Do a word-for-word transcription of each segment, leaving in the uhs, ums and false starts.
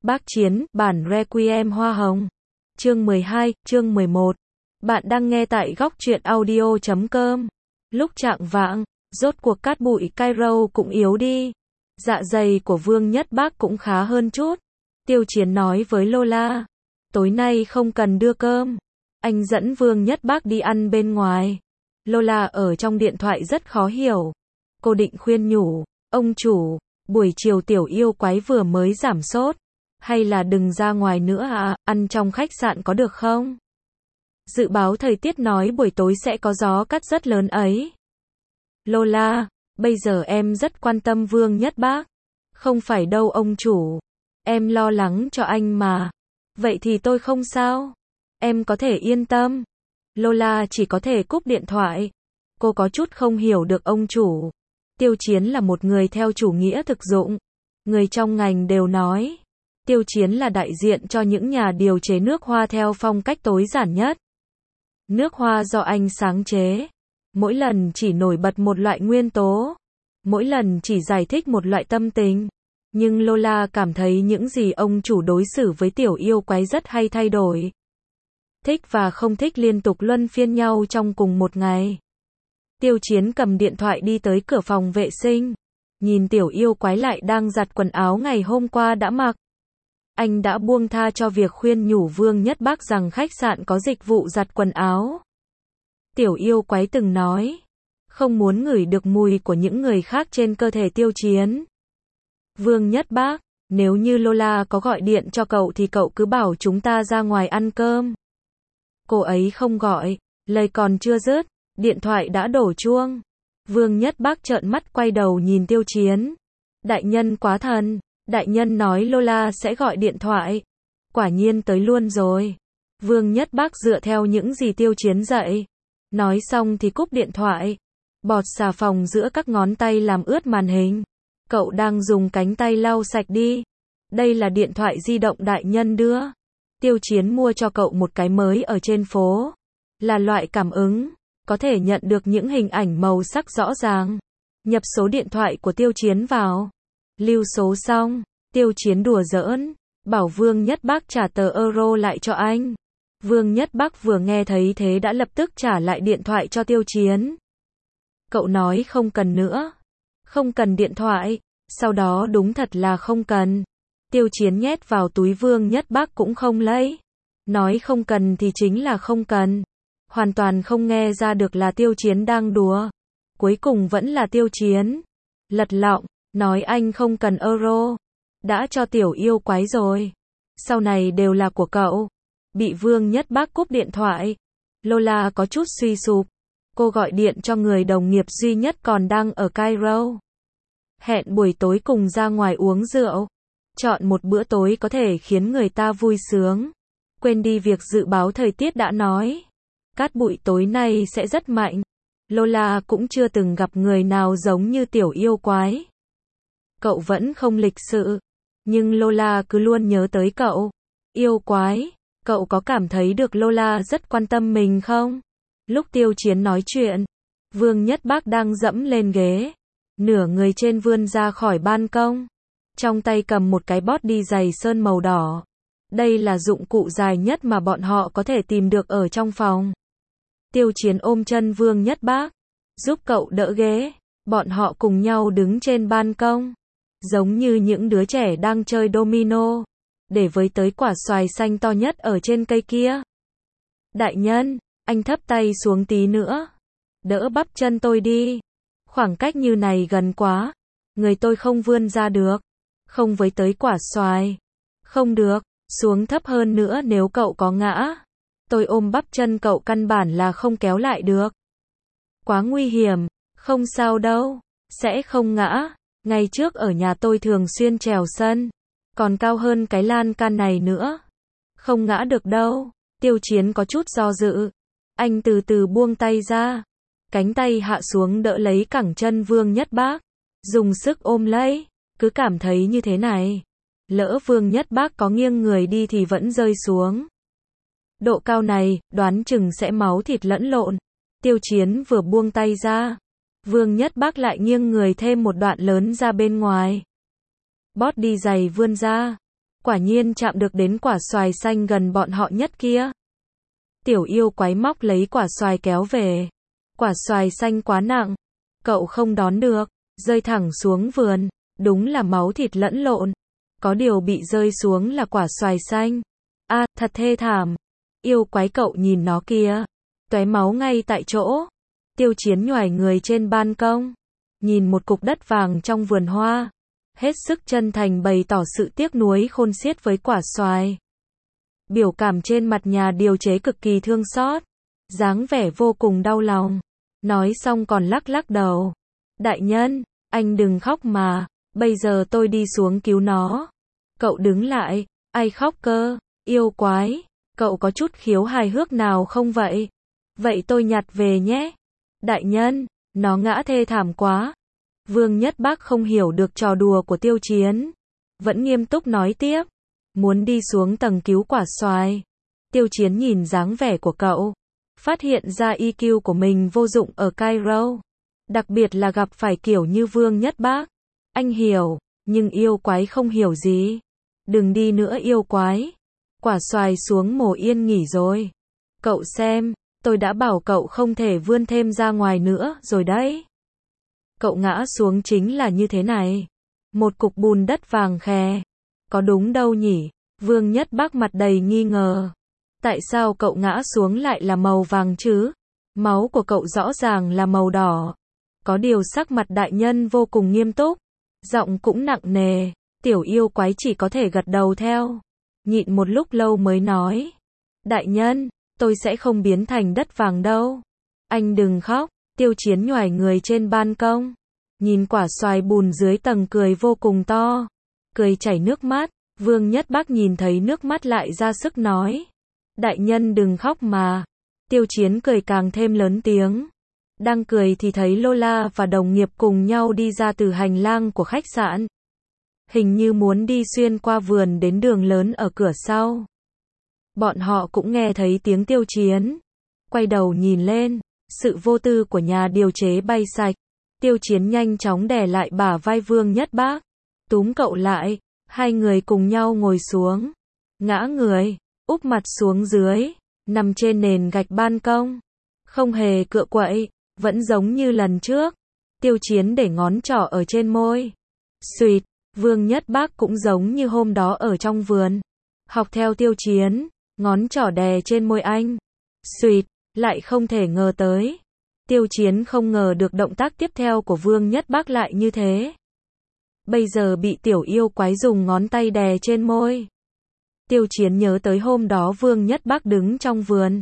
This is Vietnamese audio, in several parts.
Bác Chiến, bản Requiem Hoa Hồng. Chương mười hai, chương mười một. Bạn đang nghe tại góc truyện audio chấm com. Lúc chạng vạng, rốt cuộc cát bụi Cairo cũng yếu đi. Dạ dày của Vương Nhất Bác cũng khá hơn chút. Tiêu Chiến nói với Lola, tối nay không cần đưa cơm. Anh dẫn Vương Nhất Bác đi ăn bên ngoài. Lola ở trong điện thoại rất khó hiểu. Cô định khuyên nhủ, ông chủ, buổi chiều tiểu yêu quái vừa mới giảm sốt. Hay là đừng ra ngoài nữa à, ăn trong khách sạn có được không? Dự báo thời tiết nói buổi tối sẽ có gió cát rất lớn ấy. Lola, bây giờ em rất quan tâm Vương Nhất Bác. Không phải đâu ông chủ. Em lo lắng cho anh mà. Vậy thì tôi không sao. Em có thể yên tâm. Lola chỉ có thể cúp điện thoại. Cô có chút không hiểu được ông chủ. Tiêu Chiến là một người theo chủ nghĩa thực dụng. Người trong ngành đều nói. Tiêu Chiến là đại diện cho những nhà điều chế nước hoa theo phong cách tối giản nhất. Nước hoa do anh sáng chế. Mỗi lần chỉ nổi bật một loại nguyên tố. Mỗi lần chỉ giải thích một loại tâm tình. Nhưng Lola cảm thấy những gì ông chủ đối xử với tiểu yêu quái rất hay thay đổi. Thích và không thích liên tục luân phiên nhau trong cùng một ngày. Tiêu Chiến cầm điện thoại đi tới cửa phòng vệ sinh. Nhìn tiểu yêu quái lại đang giặt quần áo ngày hôm qua đã mặc. Anh đã buông tha cho việc khuyên nhủ Vương Nhất Bác rằng khách sạn có dịch vụ giặt quần áo. Tiểu yêu quái từng nói, không muốn ngửi được mùi của những người khác trên cơ thể Tiêu Chiến. Vương Nhất Bác, nếu như Lola có gọi điện cho cậu thì cậu cứ bảo chúng ta ra ngoài ăn cơm. Cô ấy không gọi, lời còn chưa dứt, điện thoại đã đổ chuông. Vương Nhất Bác trợn mắt quay đầu nhìn Tiêu Chiến. Đại nhân quá thần, đại nhân nói Lola sẽ gọi điện thoại. Quả nhiên tới luôn rồi. Vương Nhất Bác dựa theo những gì Tiêu Chiến dạy. Nói xong thì cúp điện thoại. Bọt xà phòng giữa các ngón tay làm ướt màn hình. Cậu đang dùng cánh tay lau sạch đi. Đây là điện thoại di động đại nhân đưa. Tiêu Chiến mua cho cậu một cái mới ở trên phố. Là loại cảm ứng. Có thể nhận được những hình ảnh màu sắc rõ ràng. Nhập số điện thoại của Tiêu Chiến vào. Lưu số xong. Tiêu Chiến đùa giỡn. Bảo Vương Nhất Bác trả tờ euro lại cho anh. Vương Nhất Bác vừa nghe thấy thế đã lập tức trả lại điện thoại cho Tiêu Chiến. Cậu nói không cần nữa. Không cần điện thoại. Sau đó đúng thật là không cần. Tiêu Chiến nhét vào túi Vương Nhất Bác cũng không lấy. Nói không cần thì chính là không cần. Hoàn toàn không nghe ra được là Tiêu Chiến đang đùa. Cuối cùng vẫn là Tiêu Chiến. Lật lọng, nói anh không cần euro. Đã cho tiểu yêu quái rồi. Sau này đều là của cậu. Bị Vương Nhất Bác cúp điện thoại. Lola có chút suy sụp. Cô gọi điện cho người đồng nghiệp duy nhất còn đang ở Cairo. Hẹn buổi tối cùng ra ngoài uống rượu. Chọn một bữa tối có thể khiến người ta vui sướng. Quên đi việc dự báo thời tiết đã nói. Cát bụi tối nay sẽ rất mạnh. Lola cũng chưa từng gặp người nào giống như tiểu yêu quái. Cậu vẫn không lịch sự. Nhưng Lola cứ luôn nhớ tới cậu. Yêu quái, cậu có cảm thấy được Lola rất quan tâm mình không? Lúc Tiêu Chiến nói chuyện, Vương Nhất Bác đang dẫm lên ghế. Nửa người trên vươn ra khỏi ban công. Trong tay cầm một cái bót đi giày sơn màu đỏ. Đây là dụng cụ dài nhất mà bọn họ có thể tìm được ở trong phòng. Tiêu Chiến ôm chân Vương Nhất Bác, giúp cậu đỡ ghế. Bọn họ cùng nhau đứng trên ban công. Giống như những đứa trẻ đang chơi domino. Để với tới quả xoài xanh to nhất ở trên cây kia. Đại nhân, anh thấp tay xuống tí nữa. Đỡ bắp chân tôi đi. Khoảng cách như này gần quá. Người tôi không vươn ra được. Không với tới quả xoài. Không được, xuống thấp hơn nữa nếu cậu có ngã. Tôi ôm bắp chân cậu căn bản là không kéo lại được. Quá nguy hiểm, không sao đâu. Sẽ không ngã. Ngày trước ở nhà tôi thường xuyên trèo sân. Còn cao hơn cái lan can này nữa. Không ngã được đâu. Tiêu Chiến có chút do dự. Anh từ từ buông tay ra. Cánh tay hạ xuống đỡ lấy cẳng chân Vương Nhất Bác. Dùng sức ôm lấy. Cứ cảm thấy như thế này. Lỡ Vương Nhất Bác có nghiêng người đi thì vẫn rơi xuống. Độ cao này, đoán chừng sẽ máu thịt lẫn lộn. Tiêu Chiến vừa buông tay ra. Vương Nhất Bác lại nghiêng người thêm một đoạn lớn ra bên ngoài. Bót đi giày vươn ra. Quả nhiên chạm được đến quả xoài xanh gần bọn họ nhất kia. Tiểu yêu quái móc lấy quả xoài kéo về. Quả xoài xanh quá nặng, cậu không đón được, rơi thẳng xuống vườn, đúng là máu thịt lẫn lộn. Có điều bị rơi xuống là quả xoài xanh. A, à, thật thê thảm. Yêu quái cậu nhìn nó kìa, tóe máu ngay tại chỗ. Tiêu Chiến nhoài người trên ban công, nhìn một cục đất vàng trong vườn hoa, hết sức chân thành bày tỏ sự tiếc nuối khôn xiết với quả xoài. Biểu cảm trên mặt nhà điều chế cực kỳ thương xót, dáng vẻ vô cùng đau lòng. Nói xong còn lắc lắc đầu. Đại nhân, anh đừng khóc mà, bây giờ tôi đi xuống cứu nó. Cậu đứng lại, ai khóc cơ, yêu quái, cậu có chút khiếu hài hước nào không vậy? Vậy tôi nhặt về nhé. Đại nhân, nó ngã thê thảm quá. Vương Nhất Bác không hiểu được trò đùa của Tiêu Chiến, vẫn nghiêm túc nói tiếp, muốn đi xuống tầng cứu quả xoài. Tiêu Chiến nhìn dáng vẻ của cậu, phát hiện ra i kiu của mình vô dụng ở Cairo, đặc biệt là gặp phải kiểu như Vương Nhất Bác. Anh hiểu, nhưng yêu quái không hiểu gì. Đừng đi nữa yêu quái. Quả xoài xuống mồ yên nghỉ rồi. Cậu xem, tôi đã bảo cậu không thể vươn thêm ra ngoài nữa rồi đấy. Cậu ngã xuống chính là như thế này. Một cục bùn đất vàng khè. Có đúng đâu nhỉ? Vương Nhất Bác mặt đầy nghi ngờ. Tại sao cậu ngã xuống lại là màu vàng chứ? Máu của cậu rõ ràng là màu đỏ. Có điều sắc mặt đại nhân vô cùng nghiêm túc, giọng cũng nặng nề. Tiểu yêu quái chỉ có thể gật đầu theo. Nhịn một lúc lâu mới nói. Đại nhân, tôi sẽ không biến thành đất vàng đâu. Anh đừng khóc. Tiêu Chiến nhoài người trên ban công, nhìn quả xoài bùn dưới tầng cười vô cùng to, cười chảy nước mắt. Vương Nhất Bác nhìn thấy nước mắt lại ra sức nói. Đại nhân đừng khóc mà. Tiêu Chiến cười càng thêm lớn tiếng. Đang cười thì thấy Lola và đồng nghiệp cùng nhau đi ra từ hành lang của khách sạn. Hình như muốn đi xuyên qua vườn đến đường lớn ở cửa sau. Bọn họ cũng nghe thấy tiếng Tiêu Chiến. Quay đầu nhìn lên, sự vô tư của nhà điều chế bay sạch. Tiêu Chiến nhanh chóng đè lại bả vai Vương Nhất Bác, túm cậu lại, hai người cùng nhau ngồi xuống. Ngã người, úp mặt xuống dưới, nằm trên nền gạch ban công. Không hề cựa quậy, vẫn giống như lần trước. Tiêu Chiến để ngón trỏ ở trên môi. Xuyệt, Vương Nhất Bác cũng giống như hôm đó ở trong vườn. Học theo Tiêu Chiến, ngón trỏ đè trên môi anh. Xuyệt, lại không thể ngờ tới. Tiêu Chiến không ngờ được động tác tiếp theo của Vương Nhất Bác lại như thế. Bây giờ bị tiểu yêu quái dùng ngón tay đè trên môi. Tiêu Chiến nhớ tới hôm đó Vương Nhất Bác đứng trong vườn.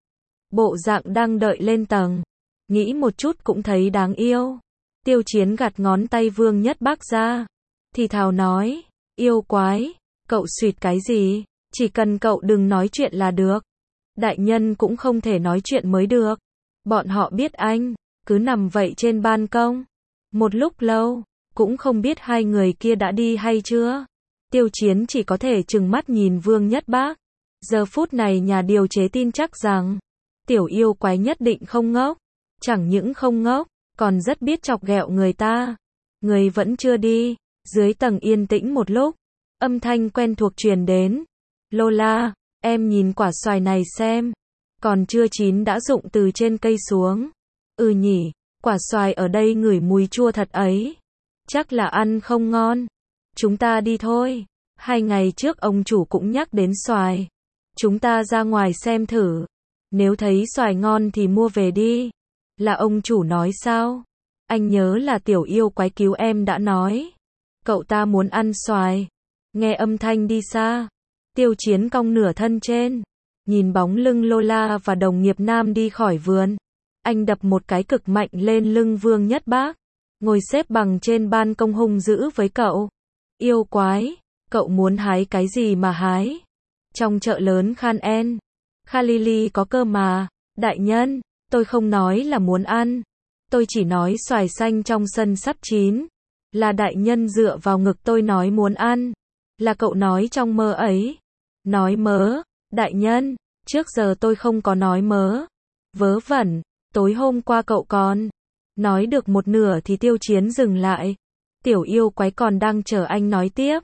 Bộ dạng đang đợi lên tầng. Nghĩ một chút cũng thấy đáng yêu. Tiêu Chiến gạt ngón tay Vương Nhất Bác ra. Thì thào nói. Yêu quái, cậu xuyệt cái gì? Chỉ cần cậu đừng nói chuyện là được. Đại nhân cũng không thể nói chuyện mới được. Bọn họ biết anh, cứ nằm vậy trên ban công. Một lúc lâu, cũng không biết hai người kia đã đi hay chưa. Tiêu Chiến chỉ có thể trừng mắt nhìn Vương Nhất Bác. Giờ phút này nhà điều chế tin chắc rằng, tiểu yêu quái nhất định không ngốc. Chẳng những không ngốc, còn rất biết chọc ghẹo người ta. Người vẫn chưa đi, dưới tầng yên tĩnh một lúc. Âm thanh quen thuộc truyền đến. Lola, em nhìn quả xoài này xem. Còn chưa chín đã rụng từ trên cây xuống. Ừ nhỉ, quả xoài ở đây ngửi mùi chua thật ấy. Chắc là ăn không ngon. Chúng ta đi thôi. Hai ngày trước ông chủ cũng nhắc đến xoài. Chúng ta ra ngoài xem thử. Nếu thấy xoài ngon thì mua về đi. Là ông chủ nói sao? Anh nhớ là tiểu yêu quái cứu em đã nói. Cậu ta muốn ăn xoài. Nghe âm thanh đi xa. Tiêu Chiến cong nửa thân trên. Nhìn bóng lưng Lola và đồng nghiệp nam đi khỏi vườn. Anh đập một cái cực mạnh lên lưng Vương Nhất Bác. Ngồi xếp bằng trên ban công hung dữ với cậu. Yêu quái, cậu muốn hái cái gì mà hái? Trong chợ lớn Khan En, Khalili có cơ mà. Đại nhân, tôi không nói là muốn ăn. Tôi chỉ nói xoài xanh trong sân sắp chín. Là đại nhân dựa vào ngực tôi nói muốn ăn. Là cậu nói trong mơ ấy. Nói mớ, đại nhân, trước giờ tôi không có nói mớ. Vớ vẩn, tối hôm qua cậu còn. Nói được một nửa thì Tiêu Chiến dừng lại. Tiểu yêu quái còn đang chờ anh nói tiếp.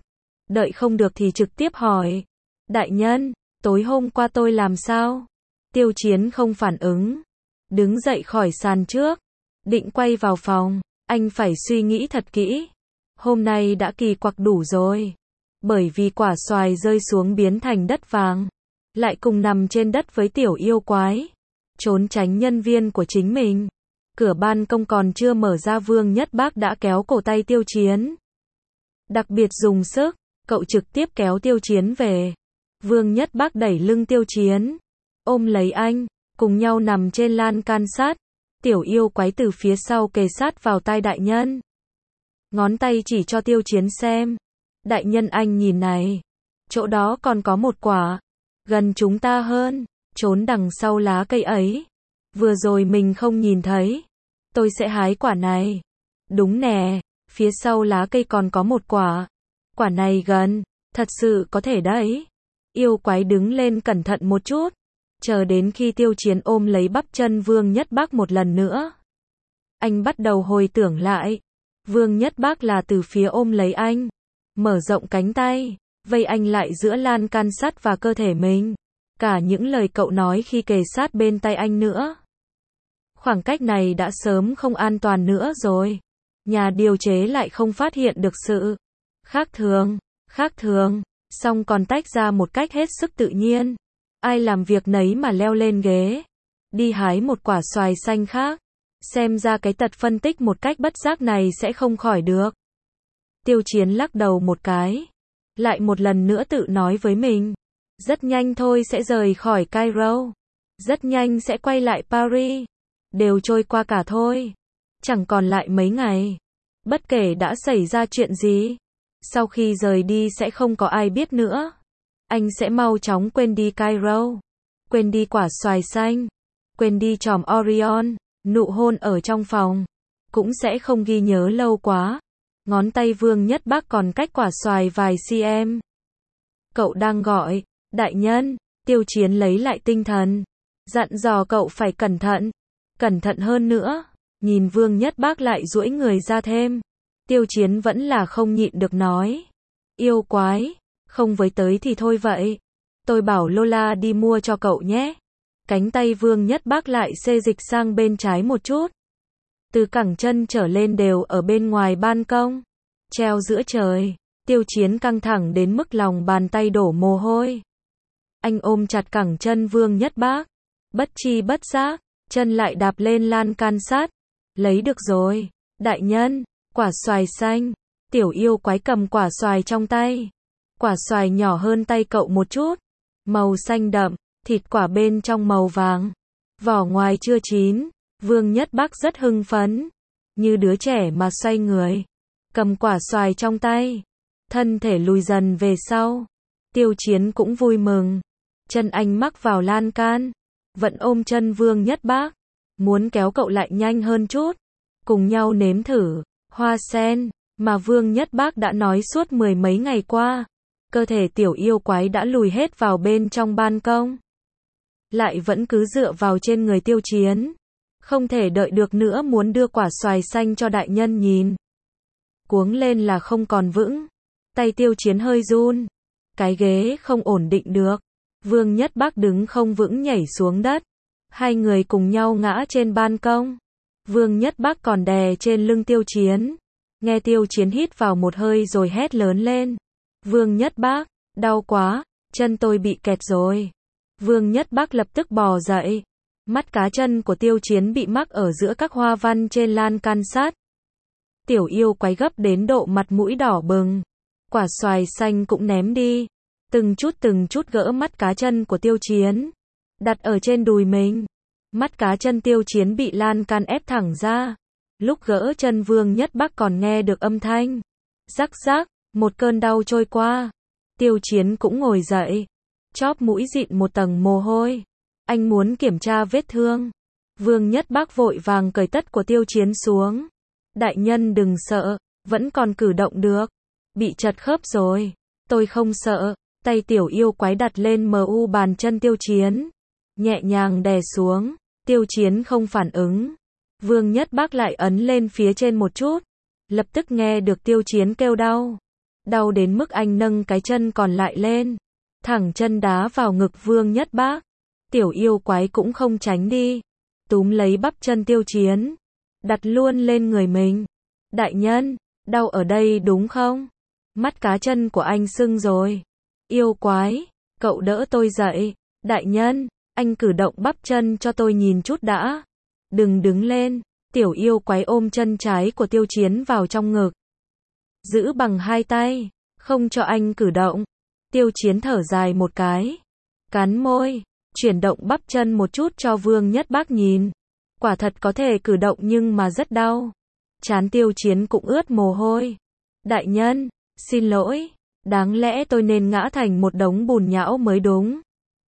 Đợi không được thì trực tiếp hỏi. Đại nhân, tối hôm qua tôi làm sao? Tiêu Chiến không phản ứng. Đứng dậy khỏi sàn trước. Định quay vào phòng. Anh phải suy nghĩ thật kỹ. Hôm nay đã kỳ quặc đủ rồi. Bởi vì quả xoài rơi xuống biến thành đất vàng. Lại cùng nằm trên đất với tiểu yêu quái. Trốn tránh nhân viên của chính mình. Cửa ban công còn chưa mở ra, Vương Nhất Bác đã kéo cổ tay Tiêu Chiến. Đặc biệt dùng sức, cậu trực tiếp kéo Tiêu Chiến về. Vương Nhất Bác đẩy lưng Tiêu Chiến, ôm lấy anh, cùng nhau nằm trên lan can sát. Tiểu yêu quái từ phía sau kề sát vào tai đại nhân. Ngón tay chỉ cho Tiêu Chiến xem. Đại nhân anh nhìn này. Chỗ đó còn có một quả. Gần chúng ta hơn. Trốn đằng sau lá cây ấy. Vừa rồi mình không nhìn thấy. Tôi sẽ hái quả này. Đúng nè. Phía sau lá cây còn có một quả. Quả này gần. Thật sự có thể đấy. Yêu quái đứng lên cẩn thận một chút. Chờ đến khi Tiêu Chiến ôm lấy bắp chân Vương Nhất Bác một lần nữa. Anh bắt đầu hồi tưởng lại. Vương Nhất Bác là từ phía ôm lấy anh. Mở rộng cánh tay. Vây anh lại giữa lan can sắt và cơ thể mình. Cả những lời cậu nói khi kề sát bên tay anh nữa. Khoảng cách này đã sớm không an toàn nữa rồi. Nhà điều chế lại không phát hiện được sự khác thường, khác thường, xong còn tách ra một cách hết sức tự nhiên. Ai làm việc nấy mà leo lên ghế, đi hái một quả xoài xanh khác. Xem ra cái tật phân tích một cách bất giác này sẽ không khỏi được. Tiêu Chiến lắc đầu một cái. Lại một lần nữa tự nói với mình. Rất nhanh thôi sẽ rời khỏi Cairo. Rất nhanh sẽ quay lại Paris. Đều trôi qua cả thôi. Chẳng còn lại mấy ngày. Bất kể đã xảy ra chuyện gì. Sau khi rời đi sẽ không có ai biết nữa. Anh sẽ mau chóng quên đi Cairo. Quên đi quả xoài xanh. Quên đi chòm Orion. Nụ hôn ở trong phòng. Cũng sẽ không ghi nhớ lâu quá. Ngón tay Vương Nhất Bác còn cách quả xoài vài cm. Cậu đang gọi. Đại nhân. Tiêu Chiến lấy lại tinh thần. Dặn dò cậu phải cẩn thận. Cẩn thận hơn nữa. Nhìn Vương Nhất Bác lại duỗi người ra thêm. Tiêu Chiến vẫn là không nhịn được nói. Yêu quái. Không với tới thì thôi vậy. Tôi bảo Lola đi mua cho cậu nhé. Cánh tay Vương Nhất Bác lại xê dịch sang bên trái một chút. Từ cẳng chân trở lên đều ở bên ngoài ban công. Treo giữa trời. Tiêu Chiến căng thẳng đến mức lòng bàn tay đổ mồ hôi. Anh ôm chặt cẳng chân Vương Nhất Bác. Bất chi bất giác, chân lại đạp lên lan can sát. Lấy được rồi. Đại nhân, quả xoài xanh. Tiểu yêu quái cầm quả xoài trong tay. Quả xoài nhỏ hơn tay cậu một chút. Màu xanh đậm, thịt quả bên trong màu vàng. Vỏ ngoài chưa chín. Vương Nhất Bác rất hưng phấn. Như đứa trẻ mà xoay người. Cầm quả xoài trong tay. Thân thể lùi dần về sau. Tiêu Chiến cũng vui mừng. Chân anh mắc vào lan can. Vẫn ôm chân Vương Nhất Bác. Muốn kéo cậu lại nhanh hơn chút. Cùng nhau nếm thử. Hoa sen. Mà Vương Nhất Bác đã nói suốt mười mấy ngày qua. Cơ thể tiểu yêu quái đã lùi hết vào bên trong ban công. Lại vẫn cứ dựa vào trên người Tiêu Chiến. Không thể đợi được nữa, muốn đưa quả xoài xanh cho đại nhân nhìn. Cuống lên là không còn vững. Tay Tiêu Chiến hơi run. Cái ghế không ổn định được. Vương Nhất Bác đứng không vững nhảy xuống đất. Hai người cùng nhau ngã trên ban công. Vương Nhất Bác còn đè trên lưng Tiêu Chiến. Nghe Tiêu Chiến hít vào một hơi rồi hét lớn lên. Vương Nhất Bác, đau quá, chân tôi bị kẹt rồi. Vương Nhất Bác lập tức bò dậy. Mắt cá chân của Tiêu Chiến bị mắc ở giữa các hoa văn trên lan can sắt. Tiểu yêu quái gấp đến độ mặt mũi đỏ bừng. Quả xoài xanh cũng ném đi. Từng chút từng chút gỡ mắt cá chân của Tiêu Chiến. Đặt ở trên đùi mình. Mắt cá chân Tiêu Chiến bị lan can ép thẳng ra. Lúc gỡ chân Vương Nhất Bác còn nghe được âm thanh. Rắc rắc, một cơn đau trôi qua. Tiêu Chiến cũng ngồi dậy. Chóp mũi dịn một tầng mồ hôi. Anh muốn kiểm tra vết thương. Vương Nhất Bác vội vàng cởi tất của Tiêu Chiến xuống. Đại nhân đừng sợ, vẫn còn cử động được. Bị chật khớp rồi. Tôi không sợ. Tay tiểu yêu quái đặt lên mu bàn chân Tiêu Chiến. Nhẹ nhàng đè xuống. Tiêu Chiến không phản ứng. Vương Nhất Bác lại ấn lên phía trên một chút. Lập tức nghe được Tiêu Chiến kêu đau. Đau đến mức anh nâng cái chân còn lại lên, thẳng chân đá vào ngực Vương Nhất Bác. Tiểu yêu quái cũng không tránh đi, túm lấy bắp chân Tiêu Chiến, đặt luôn lên người mình. Đại nhân, đau ở đây đúng không? Mắt cá chân của anh sưng rồi. Yêu quái, cậu đỡ tôi dậy. Đại nhân, anh cử động bắp chân cho tôi nhìn chút đã. Đừng đứng lên. Tiểu yêu quái ôm chân trái của Tiêu Chiến vào trong ngực, giữ bằng hai tay, không cho anh cử động. Tiêu Chiến thở dài một cái, cắn môi, chuyển động bắp chân một chút cho Vương Nhất Bác nhìn. Quả thật có thể cử động nhưng mà rất đau. Trán Tiêu Chiến cũng ướt mồ hôi. Đại nhân, xin lỗi, đáng lẽ tôi nên ngã thành một đống bùn nhão mới đúng.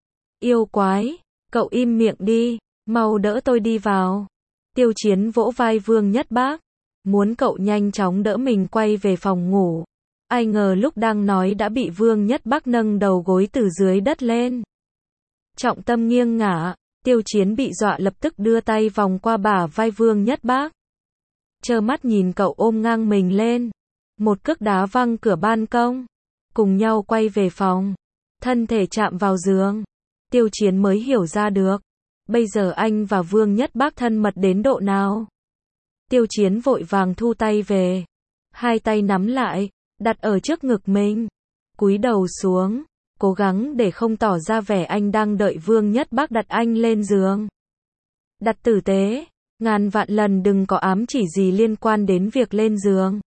Yêu quái, cậu im miệng đi, mau đỡ tôi đi vào. Tiêu Chiến vỗ vai Vương Nhất Bác, muốn cậu nhanh chóng đỡ mình quay về phòng ngủ. Ai ngờ lúc đang nói đã bị Vương Nhất Bác nâng đầu gối từ dưới đất lên. Trọng tâm nghiêng ngả, Tiêu Chiến bị dọa lập tức đưa tay vòng qua bả vai Vương Nhất Bác. Trơ mắt nhìn cậu ôm ngang mình lên, một cước đá văng cửa ban công, cùng nhau quay về phòng, thân thể chạm vào giường. Tiêu Chiến mới hiểu ra được, bây giờ anh và Vương Nhất Bác thân mật đến độ nào. Tiêu Chiến vội vàng thu tay về, hai tay nắm lại, đặt ở trước ngực mình, cúi đầu xuống, cố gắng để không tỏ ra vẻ anh đang đợi Vương Nhất Bác đặt anh lên giường. Đặt tử tế, ngàn vạn lần đừng có ám chỉ gì liên quan đến việc lên giường.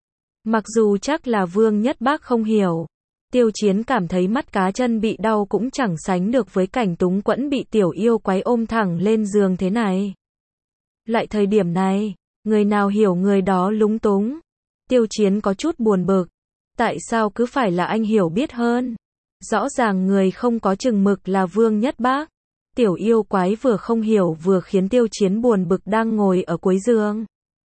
Mặc dù chắc là Vương Nhất Bác không hiểu, Tiêu Chiến cảm thấy mắt cá chân bị đau cũng chẳng sánh được với cảnh túng quẫn bị tiểu yêu quái ôm thẳng lên giường thế này. Lại thời điểm này, người nào hiểu người đó lúng túng. Tiêu Chiến có chút buồn bực. Tại sao cứ phải là anh hiểu biết hơn? Rõ ràng người không có chừng mực là Vương Nhất Bác. Tiểu yêu quái vừa không hiểu vừa khiến Tiêu Chiến buồn bực đang ngồi ở cuối giường.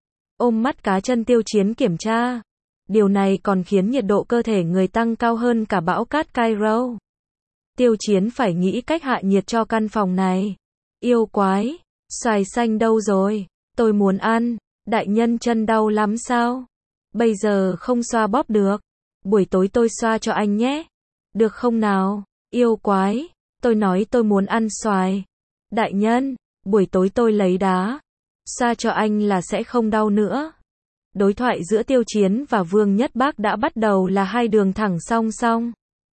Ôm mắt cá chân Tiêu Chiến kiểm tra. Điều này còn khiến nhiệt độ cơ thể người tăng cao hơn cả bão cát Cairo. Tiêu Chiến phải nghĩ cách hạ nhiệt cho căn phòng này. Yêu quái, xoài xanh đâu rồi? Tôi muốn ăn. Đại nhân chân đau lắm sao? Bây giờ không xoa bóp được. Buổi tối tôi xoa cho anh nhé. Được không nào? Yêu quái, tôi nói tôi muốn ăn xoài. Đại nhân, buổi tối tôi lấy đá. Xoa cho anh là sẽ không đau nữa. Đối thoại giữa Tiêu Chiến và Vương Nhất Bác đã bắt đầu là hai đường thẳng song song.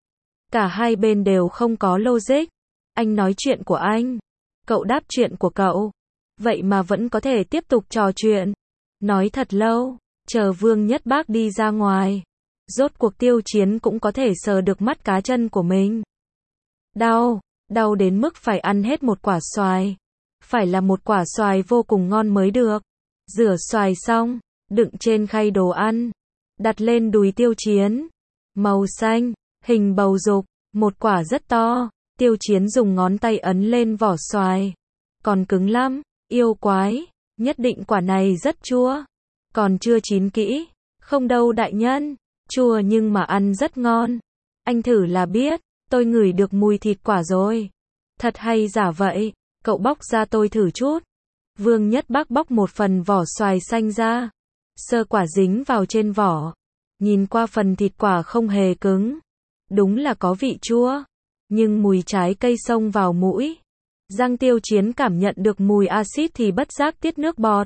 Cả hai bên đều không có logic. Anh nói chuyện của anh, cậu đáp chuyện của cậu. Vậy mà vẫn có thể tiếp tục trò chuyện. Nói thật lâu, chờ Vương Nhất Bác đi ra ngoài. Rốt cuộc Tiêu Chiến cũng có thể sờ được mắt cá chân của mình. Đau, đau đến mức phải ăn hết một quả xoài. Phải là một quả xoài vô cùng ngon mới được. Rửa xoài xong, đựng trên khay đồ ăn, đặt lên đùi Tiêu Chiến. Màu xanh, hình bầu dục, một quả rất to. Tiêu Chiến dùng ngón tay ấn lên vỏ xoài. Còn cứng lắm, yêu quái, nhất định quả này rất chua. Còn chưa chín kỹ. Không đâu đại nhân, chua nhưng mà ăn rất ngon. Anh thử là biết, tôi ngửi được mùi thịt quả rồi. Thật hay giả vậy, cậu bóc ra tôi thử chút. Vương Nhất Bác bóc một phần vỏ xoài xanh ra. Sơ quả dính vào trên vỏ. Nhìn qua phần thịt quả không hề cứng. Đúng là có vị chua. Nhưng mùi trái cây xông vào mũi. Răng Tiêu Chiến cảm nhận được mùi axit thì bất giác tiết nước bọt.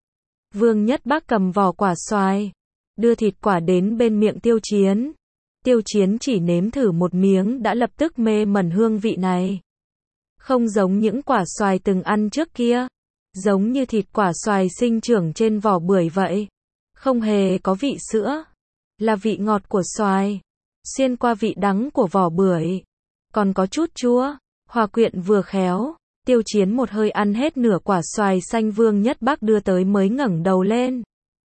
Vương Nhất Bác cầm vỏ quả xoài, đưa thịt quả đến bên miệng Tiêu Chiến. Tiêu Chiến chỉ nếm thử một miếng đã lập tức mê mẩn hương vị này. Không giống những quả xoài từng ăn trước kia. Giống như thịt quả xoài sinh trưởng trên vỏ bưởi vậy. Không hề có vị sữa. Là vị ngọt của xoài. Xuyên qua vị đắng của vỏ bưởi. Còn có chút chua. Hòa quyện vừa khéo. Tiêu Chiến một hơi ăn hết nửa quả xoài xanh Vương Nhất Bác đưa tới mới ngẩng đầu lên.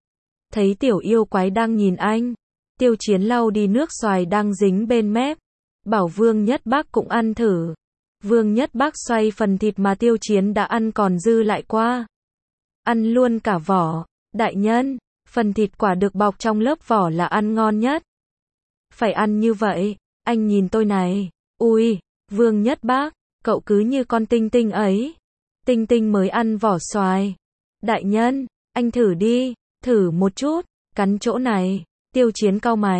Thấy tiểu yêu quái đang nhìn anh. Tiêu Chiến lau đi nước xoài đang dính bên mép. Bảo Vương Nhất Bác cũng ăn thử. Vương Nhất Bác xoay phần thịt mà Tiêu Chiến đã ăn còn dư lại qua. Ăn luôn cả vỏ. Đại nhân, phần thịt quả được bọc trong lớp vỏ là ăn ngon nhất. Phải ăn như vậy. Anh nhìn tôi này. Ui, Vương Nhất Bác, cậu cứ như con Tinh Tinh ấy. Tinh Tinh mới ăn vỏ xoài. Đại nhân, anh thử đi, thử một chút, cắn chỗ này. Tiêu Chiến cau mày.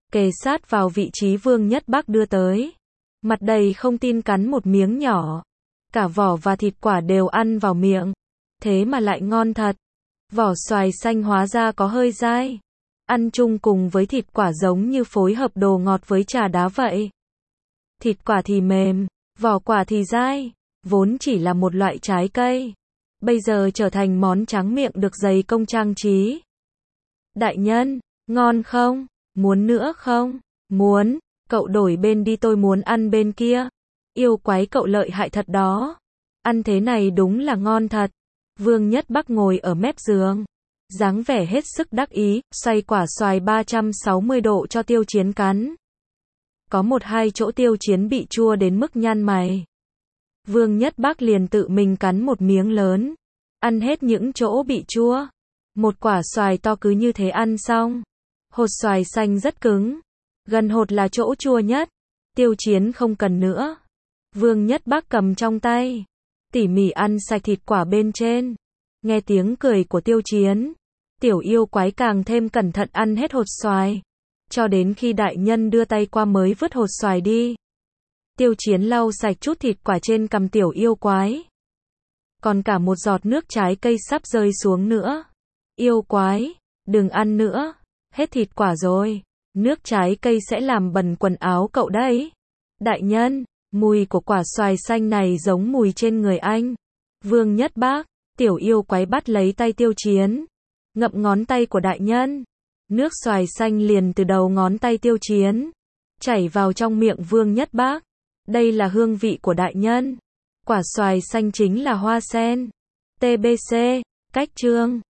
kề sát vào vị trí Vương Nhất Bắc đưa tới. Mặt đầy không tin cắn một miếng nhỏ. Cả vỏ và thịt quả đều ăn vào miệng. Thế mà lại ngon thật. Vỏ xoài xanh hóa ra có hơi dai. Ăn chung cùng với thịt quả giống như phối hợp đồ ngọt với trà đá vậy. Thịt quả thì mềm, vỏ quả thì dai. Vốn chỉ là một loại trái cây. Bây giờ trở thành món tráng miệng được dày công trang trí. Đại nhân, ngon không? Muốn nữa không? Muốn, cậu đổi bên đi, tôi muốn ăn bên kia. Yêu quái cậu lợi hại thật đó. Ăn thế này đúng là ngon thật. Vương Nhất Bắc ngồi ở mép giường, dáng vẻ hết sức đắc ý, xoay quả xoài ba trăm sáu mươi độ cho Tiêu Chiến cắn. Có một hai chỗ Tiêu Chiến bị chua đến mức nhăn mày. Vương Nhất Bắc liền tự mình cắn một miếng lớn, ăn hết những chỗ bị chua. Một quả xoài to cứ như thế ăn xong. Hột xoài xanh rất cứng, gần hột là chỗ chua nhất. Tiêu Chiến không cần nữa. Vương Nhất Bắc cầm trong tay, tỉ mỉ ăn sạch thịt quả bên trên. Nghe tiếng cười của Tiêu Chiến, tiểu yêu quái càng thêm cẩn thận ăn hết hột xoài, cho đến khi đại nhân đưa tay qua mới vứt hột xoài đi. Tiêu Chiến lau sạch chút thịt quả trên cằm tiểu yêu quái. Còn cả một giọt nước trái cây sắp rơi xuống nữa. Yêu quái, đừng ăn nữa, hết thịt quả rồi. Nước trái cây sẽ làm bẩn quần áo cậu đấy. Đại nhân, mùi của quả xoài xanh này giống mùi trên người anh. Vương Nhất Bắc, tiểu yêu quái bắt lấy tay Tiêu Chiến, ngậm ngón tay của đại nhân. Nước xoài xanh liền từ đầu ngón tay Tiêu Chiến chảy vào trong miệng Vương Nhất Bắc. Đây là hương vị của đại nhân. Quả xoài xanh chính là hoa sen. tê bê xê, cách chương